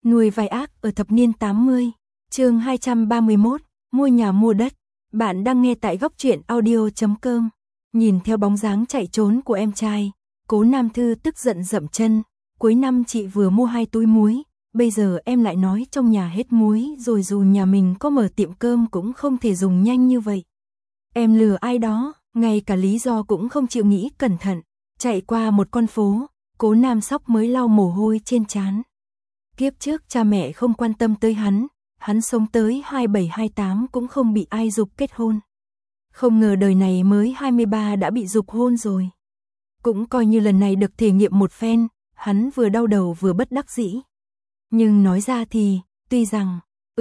Nuôi vai ác ở thập niên 80, chương 231, mua nhà mua đất. Bạn đang nghe tại góc truyện audio.com. Nhìn theo bóng dáng chạy trốn của em trai, Cố Nam Thư tức giận dậm chân. Cuối năm chị vừa mua 2 túi muối, bây giờ em lại nói trong nhà hết muối rồi, dù nhà mình có mở tiệm cơm cũng không thể dùng nhanh như vậy. Em lừa ai đó, ngay cả lý do cũng không chịu nghĩ cẩn thận. Chạy qua một con phố, Cố Nam Sóc mới lau mồ hôi trên trán. Kiếp trước cha mẹ không quan tâm tới hắn sống tới 27-28 cũng không bị ai giục kết hôn. Không ngờ đời này mới 23 đã bị giục hôn rồi. Cũng coi như lần này được thể nghiệm một phen, hắn vừa đau đầu vừa bất đắc dĩ. Nhưng nói ra thì, tuy rằng,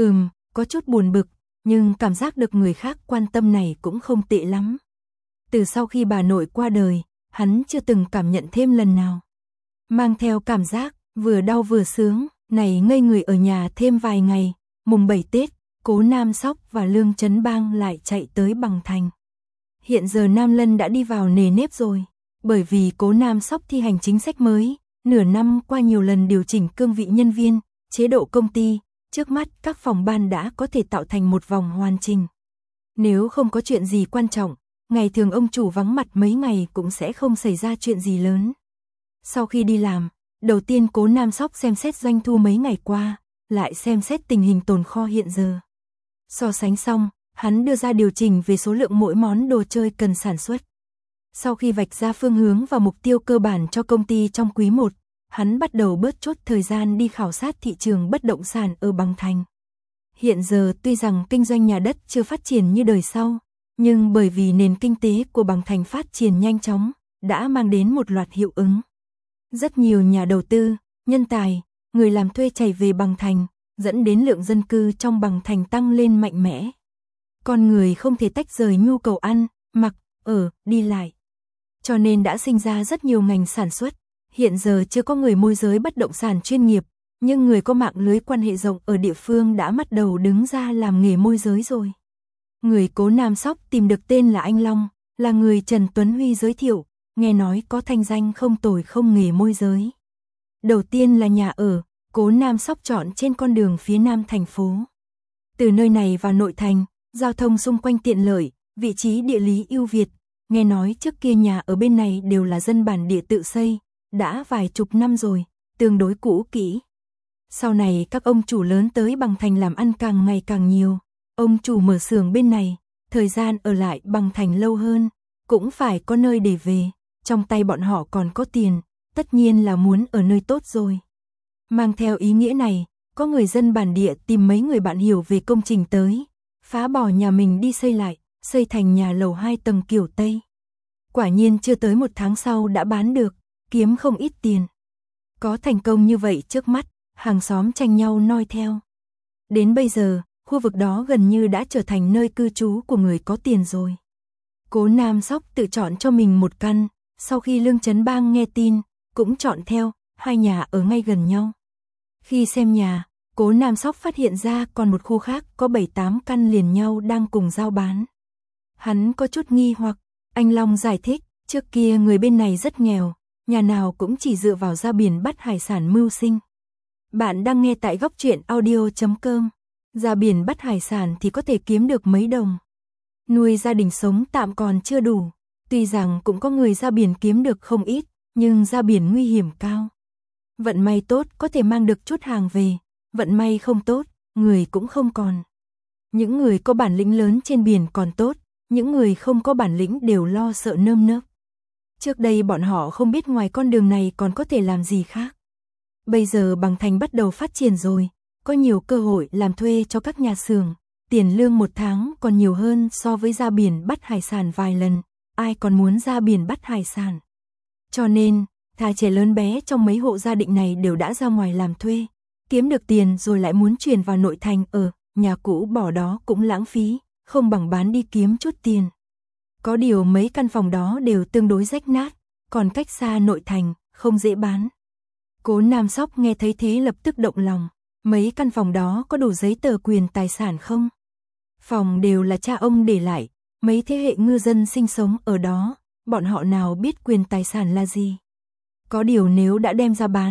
có chút buồn bực, nhưng cảm giác được người khác quan tâm này cũng không tệ lắm. Từ sau khi bà nội qua đời, hắn chưa từng cảm nhận thêm lần nào. Mang theo cảm giác, vừa đau vừa sướng, này ngây người ở nhà thêm vài ngày, mùng 7 Tết, Cố Nam Sóc và Lương Chấn Bang lại chạy tới Bằng Thành. Hiện giờ Nam Lân đã đi vào nề nếp rồi, bởi vì Cố Nam Sóc thi hành chính sách mới, nửa năm qua nhiều lần điều chỉnh cương vị nhân viên, chế độ công ty, trước mắt các phòng ban đã có thể tạo thành một vòng hoàn chỉnh. Nếu không có chuyện gì quan trọng, ngày thường ông chủ vắng mặt mấy ngày cũng sẽ không xảy ra chuyện gì lớn. Sau khi đi làm, đầu tiên Cố Nam Sóc xem xét doanh thu mấy ngày qua, lại xem xét tình hình tồn kho hiện giờ. So sánh xong, hắn đưa ra điều chỉnh về số lượng mỗi món đồ chơi cần sản xuất. Sau khi vạch ra phương hướng và mục tiêu cơ bản cho công ty trong quý 1, hắn bắt đầu bớt chốt thời gian đi khảo sát thị trường bất động sản ở Bằng Thành. Hiện giờ tuy rằng kinh doanh nhà đất chưa phát triển như đời sau, nhưng bởi vì nền kinh tế của Bằng Thành phát triển nhanh chóng, đã mang đến một loạt hiệu ứng. Rất nhiều nhà đầu tư, nhân tài, người làm thuê chảy về Bằng Thành, dẫn đến lượng dân cư trong Bằng Thành tăng lên mạnh mẽ. Con người không thể tách rời nhu cầu ăn, mặc, ở, đi lại. Cho nên đã sinh ra rất nhiều ngành sản xuất. Hiện giờ chưa có người môi giới bất động sản chuyên nghiệp, nhưng người có mạng lưới quan hệ rộng ở địa phương đã bắt đầu đứng ra làm nghề môi giới rồi. Người Cố Nam Sóc tìm được tên là anh Long, là người Trần Tuấn Huy giới thiệu, nghe nói có thanh danh không tồi không nghề môi giới. Đầu tiên là nhà ở, Cố Nam Sóc chọn trên con đường phía nam thành phố. Từ nơi này vào nội thành, giao thông xung quanh tiện lợi, vị trí địa lý ưu việt. Nghe nói trước kia nhà ở bên này đều là dân bản địa tự xây, đã vài chục năm rồi, tương đối cũ kỹ. Sau này các ông chủ lớn tới Bằng Thành làm ăn càng ngày càng nhiều. Ông chủ mở xưởng bên này, thời gian ở lại Bằng Thành lâu hơn, cũng phải có nơi để về. Trong tay bọn họ còn có tiền, tất nhiên là muốn ở nơi tốt rồi. Mang theo ý nghĩa này, có người dân bản địa tìm mấy người bạn hiểu về công trình tới, phá bỏ nhà mình đi xây lại, xây thành nhà lầu 2 tầng kiểu Tây. Quả nhiên chưa tới 1 tháng sau đã bán được, kiếm không ít tiền. Có thành công như vậy trước mắt, hàng xóm tranh nhau noi theo. Đến bây giờ, khu vực đó gần như đã trở thành nơi cư trú của người có tiền rồi. Cố Nam Sóc tự chọn cho mình một căn, sau khi Lương Chấn Bang nghe tin, cũng chọn theo, 2 nhà ở ngay gần nhau. Khi xem nhà, Cố Nam Sóc phát hiện ra còn một khu khác có 7-8 căn liền nhau đang cùng giao bán. Hắn có chút nghi hoặc, anh Long giải thích, trước kia người bên này rất nghèo, nhà nào cũng chỉ dựa vào ra biển bắt hải sản mưu sinh. Bạn đang nghe tại góc truyện audio.com, ra biển bắt hải sản thì có thể kiếm được mấy đồng. Nuôi gia đình sống tạm còn chưa đủ, tuy rằng cũng có người ra biển kiếm được không ít, nhưng ra biển nguy hiểm cao. Vận may tốt có thể mang được chút hàng về, vận may không tốt, người cũng không còn. Những người có bản lĩnh lớn trên biển còn tốt, những người không có bản lĩnh đều lo sợ nơm nớp. Trước đây bọn họ không biết ngoài con đường này còn có thể làm gì khác. Bây giờ Bằng Thành bắt đầu phát triển rồi, có nhiều cơ hội làm thuê cho các nhà xưởng, tiền lương 1 tháng còn nhiều hơn so với ra biển bắt hải sản vài lần, ai còn muốn ra biển bắt hải sản. Cho nên, thà trẻ lớn bé trong mấy hộ gia đình này đều đã ra ngoài làm thuê, kiếm được tiền rồi lại muốn chuyển vào nội thành ở, nhà cũ bỏ đó cũng lãng phí, không bằng bán đi kiếm chút tiền. Có điều mấy căn phòng đó đều tương đối rách nát, còn cách xa nội thành, không dễ bán. Cố Nam Sóc nghe thấy thế lập tức động lòng, mấy căn phòng đó có đủ giấy tờ quyền tài sản không? Phòng đều là cha ông để lại, mấy thế hệ ngư dân sinh sống ở đó, bọn họ nào biết quyền tài sản là gì? Có điều nếu đã đem ra bán,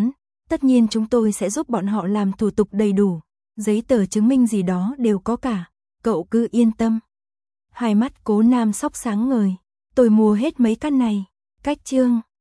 Tất nhiên chúng tôi sẽ giúp bọn họ làm thủ tục đầy đủ, giấy tờ chứng minh gì đó đều có cả, cậu cứ yên tâm. Hai mắt Cố Nam Sóc sáng ngời, tôi mua hết mấy căn này. Cách chương